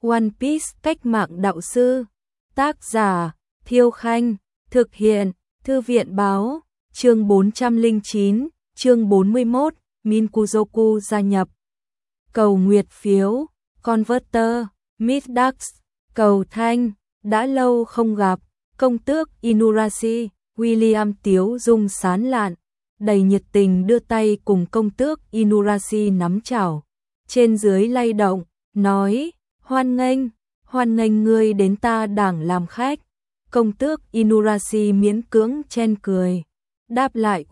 One Piece cách mạng đạo sư. Tác giả Thiêu Khanh. Thực hiện Thư viện báo. Chương 409, chương 41, Minkuzoku gia nhập. Cầu nguyệt phiếu, Converter, Midax, cầu thanh, đã lâu không gặp, công tước Inurashi. William tiếu dung sán lạn, đầy nhiệt tình đưa tay cùng công tước Inurashi nắm chảo, trên dưới lay động, nói, hoan nghênh ngươi đến ta đảng làm khách. Công tước Inurashi miễn cưỡng chen cười, đáp lại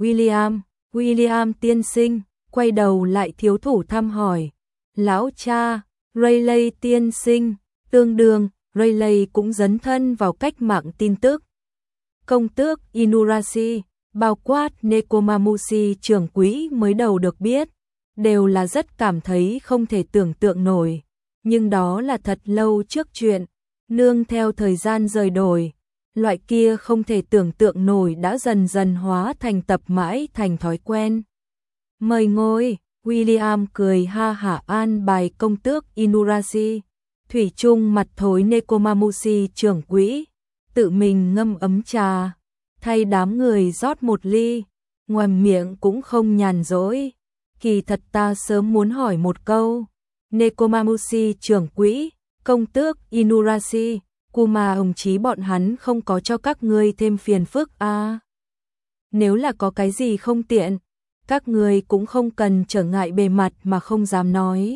William tiên sinh, quay đầu lại thiếu thủ thăm hỏi, lão cha, Rayleigh tiên sinh, tương đương, Rayleigh cũng dấn thân vào cách mạng tin tức. Công tước Inurashi, bao quát Nekomamushi trưởng quỹ mới đầu được biết, đều là rất cảm thấy không thể tưởng tượng nổi, nhưng đó là thật lâu trước chuyện, nương theo thời gian rời đổi, loại kia không thể tưởng tượng nổi đã dần dần hóa thành tập mãi thành thói quen. Mời ngồi, William cười ha hả an bài công tước Inurashi, thủy chung mặt thối Nekomamushi trưởng quỹ, tự mình ngâm ấm trà, thay đám người rót một ly, ngoàm miệng cũng không nhàn rỗi. Kỳ thật ta sớm muốn hỏi một câu, Nekomamushi trưởng quỹ, công tước Inurashi, Kuma ông chí bọn hắn không có cho các ngươi thêm phiền phức à? Nếu là có cái gì không tiện, các ngươi cũng không cần trở ngại bề mặt mà không dám nói.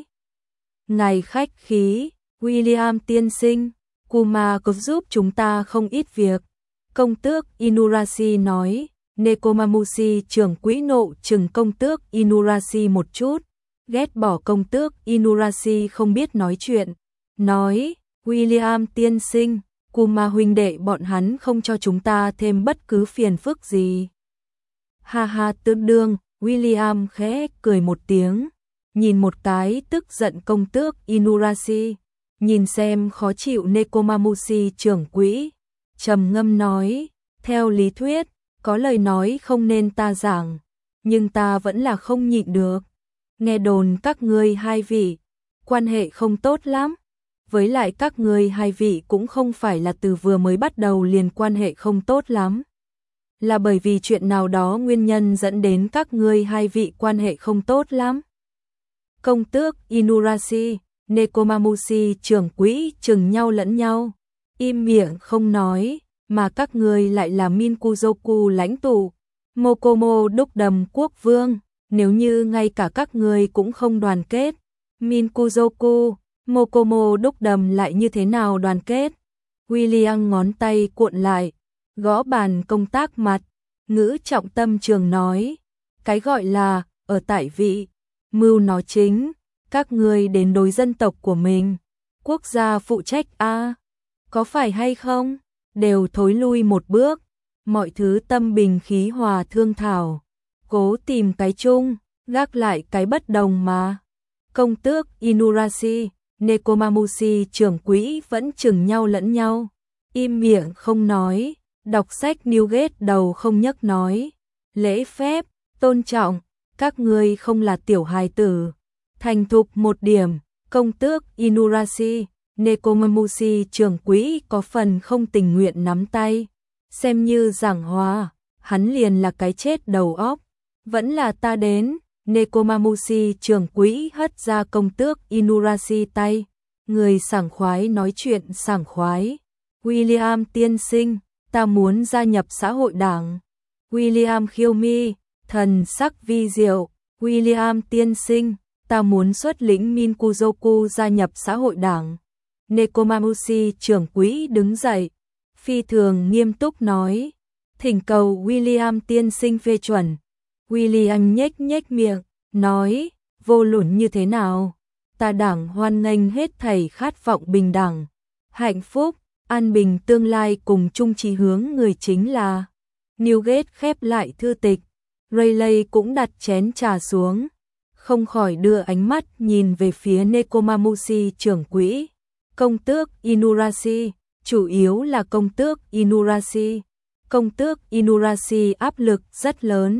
Ngài khách khí, William tiên sinh, Kuma có giúp chúng ta không ít việc. Công tước Inurashi nói, Nekomamushi trưởng quỹ nộ chừng công tước Inurashi một chút, ghét bỏ công tước Inurashi không biết nói chuyện, nói, William tiên sinh, Kuma huynh đệ bọn hắn không cho chúng ta thêm bất cứ phiền phức gì. Ha ha tương đương, William khẽ cười một tiếng, nhìn một cái tức giận công tước Inurashi, nhìn xem khó chịu Nekomamushi trưởng quỹ, trầm ngâm nói, theo lý thuyết, có lời nói không nên ta giảng, nhưng ta vẫn là không nhịn được. Nghe đồn các ngươi hai vị, quan hệ không tốt lắm, với lại các ngươi hai vị cũng không phải là từ vừa mới bắt đầu liền quan hệ không tốt lắm. Là bởi vì chuyện nào đó nguyên nhân dẫn đến các ngươi hai vị quan hệ không tốt lắm. Công tước Inurashi, Nekomamushi trưởng quỹ chừng nhau lẫn nhau, im miệng không nói, mà các ngươi lại là Minkuzoku lãnh tụ, Mokomo đúc đầm quốc vương, nếu như ngay cả các ngươi cũng không đoàn kết, Minkuzoku, Mokomo đúc đầm lại như thế nào đoàn kết? William ngón tay cuộn lại, gõ bàn công tác mặt, ngữ trọng tâm trường nói, cái gọi là, ở tại vị, mưu nó chính, các ngươi đến đối dân tộc của mình, quốc gia phụ trách a, có phải hay không? Đều thối lui một bước, mọi thứ tâm bình khí hòa thương thảo, cố tìm cái chung, gác lại cái bất đồng mà. Công tước Inurashi, Nekomamushi trưởng quỹ vẫn chừng nhau lẫn nhau, im miệng không nói, đọc sách Newgate đầu không nhấc nói, lễ phép, tôn trọng, các ngươi không là tiểu hài tử, thành thục một điểm. Công tước Inurashi, Nekomamushi trưởng quỹ có phần không tình nguyện nắm tay, xem như giảng hòa, hắn liền là cái chết đầu óc, vẫn là ta đến. Nekomamushi trưởng quỹ hất ra công tước Inurashi tay, người sảng khoái nói chuyện sảng khoái. William tiên sinh, ta muốn gia nhập xã hội đảng. William khiêu mi, thần sắc vi diệu. William tiên sinh, ta muốn xuất lĩnh Minkuzoku gia nhập xã hội đảng. Nekomamushi trưởng quỹ đứng dậy, phi thường nghiêm túc nói, thỉnh cầu William tiên sinh phê chuẩn. William nhếch miệng, nói, vô luận như thế nào, ta đảng hoan nghênh hết thảy khát vọng bình đẳng, hạnh phúc, an bình tương lai cùng chung chí hướng người chính là. Newgate khép lại thư tịch, Rayleigh cũng đặt chén trà xuống, không khỏi đưa ánh mắt nhìn về phía Nekomamushi trưởng quỹ. Công tước Inurashi, chủ yếu là công tước Inurashi. Công tước Inurashi áp lực rất lớn,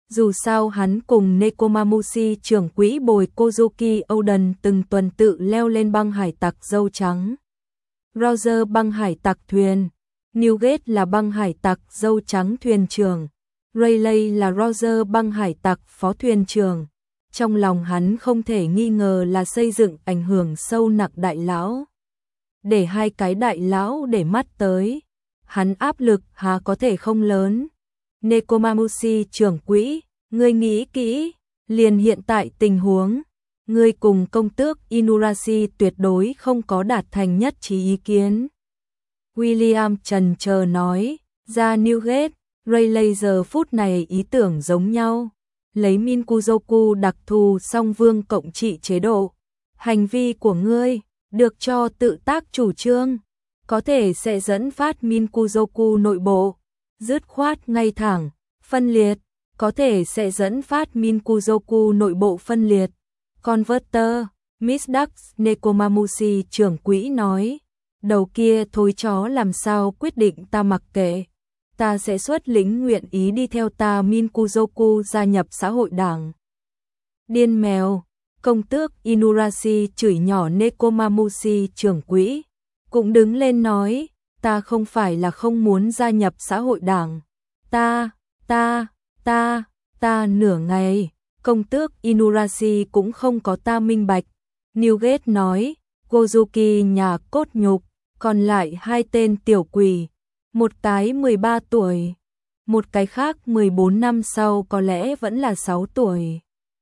Dù sao hắn cùng Nekomamushi trưởng quỹ bồi Kozuki Oden từng tuần tự leo lên băng hải tặc dâu trắng. Roger băng hải tặc thuyền, Newgate là băng hải tặc dâu trắng thuyền trưởng, Rayleigh là Roger băng hải tặc phó thuyền trưởng. Trong lòng hắn không thể nghi ngờ là xây dựng ảnh hưởng sâu nặng đại lão. Để hai cái đại lão để mắt tới, hắn áp lực há có thể không lớn. Nekomamushi trưởng quỹ, ngươi nghĩ kỹ, liền hiện tại tình huống, ngươi cùng công tước Inurashi tuyệt đối không có đạt thành nhất trí ý kiến. William trần chờ nói, ra Newgate, Rayleigh giờ phút này ý tưởng giống nhau, lấy Minkuzoku đặc thù song vương cộng trị chế độ. Hành vi của ngươi, được cho tự tác chủ trương, có thể sẽ dẫn phát Minkuzoku nội bộ, dứt khoát ngay thẳng, phân liệt, có thể sẽ dẫn phát Minkuzoku nội bộ phân liệt. Converter, Miss Dax Nekomamushi trưởng quỹ nói, đầu kia thối chó làm sao quyết định ta mặc kệ, ta sẽ xuất lĩnh nguyện ý đi theo ta Minkuzoku gia nhập xã hội đảng. Điên mèo, công tước Inurashi chửi nhỏ Nekomamushi trưởng quỹ, cũng đứng lên nói, ta không phải là không muốn gia nhập xã hội đảng, ta nửa ngày, công tước Inurashi cũng không có ta minh bạch. Newgate nói, Kozuki nhà cốt nhục, còn lại hai tên tiểu quỷ, một cái 13 tuổi, một cái khác 14 năm sau có lẽ vẫn là 6 tuổi.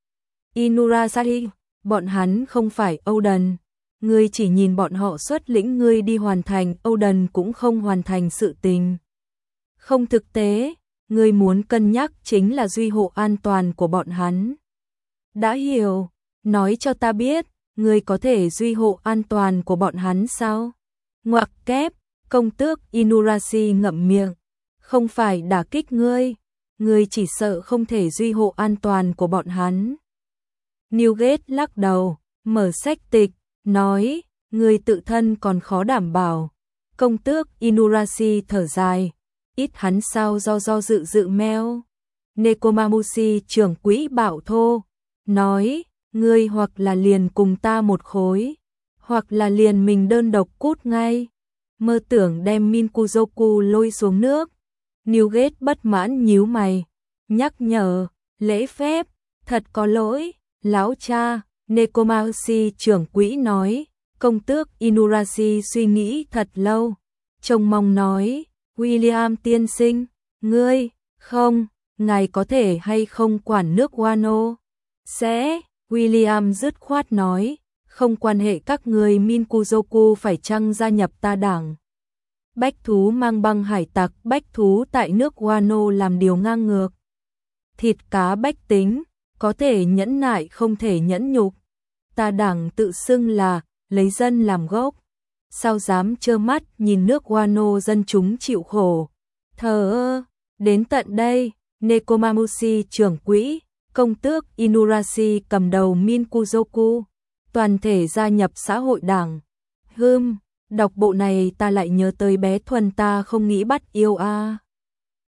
Inurashi, bọn hắn không phải Oden, ngươi chỉ nhìn bọn họ xuất lĩnh ngươi đi hoàn thành, Oden cũng không hoàn thành sự tình. Không thực tế, ngươi muốn cân nhắc chính là duy hộ an toàn của bọn hắn. Đã hiểu, nói cho ta biết, ngươi có thể duy hộ an toàn của bọn hắn sao? Ngoặc kép, công tước Inurashi ngậm miệng, không phải đả kích ngươi chỉ sợ không thể duy hộ an toàn của bọn hắn. Newgate lắc đầu, mở sách tịch, nói, ngươi tự thân còn khó đảm bảo. Công tước Inurashi thở dài, ít hắn sao do dự meo. Nekomamushi trưởng quỹ bảo thô, nói, ngươi hoặc là liền cùng ta một khối, hoặc là liền mình đơn độc cút ngay. Mơ tưởng đem Minkuzoku lôi xuống nước. Newgate bất mãn nhíu mày, nhắc nhở, lễ phép, thật có lỗi, lão cha. Nekomamushi trưởng quỹ nói, công tước Inurashi suy nghĩ thật lâu, trông mong nói, William tiên sinh, ngươi, không, ngài có thể hay không quản nước Wano? Sẽ, William dứt khoát nói, không quan hệ các người Minkuzoku phải chăng gia nhập ta đảng. Bách thú mang băng hải tặc, bách thú tại nước Wano làm điều ngang ngược. Thịt cá bách tính, có thể nhẫn nại không thể nhẫn nhục. Ta đảng tự xưng là lấy dân làm gốc, sao dám trơ mắt nhìn nước Wano dân chúng chịu khổ. Thờ ơ, đến tận đây, Nekomamushi trưởng quỹ, công tước Inurashi cầm đầu Minkuzoku, toàn thể gia nhập xã hội đảng. Đọc bộ này ta lại nhớ tới bé Thuần ta không nghĩ bắt yêu a.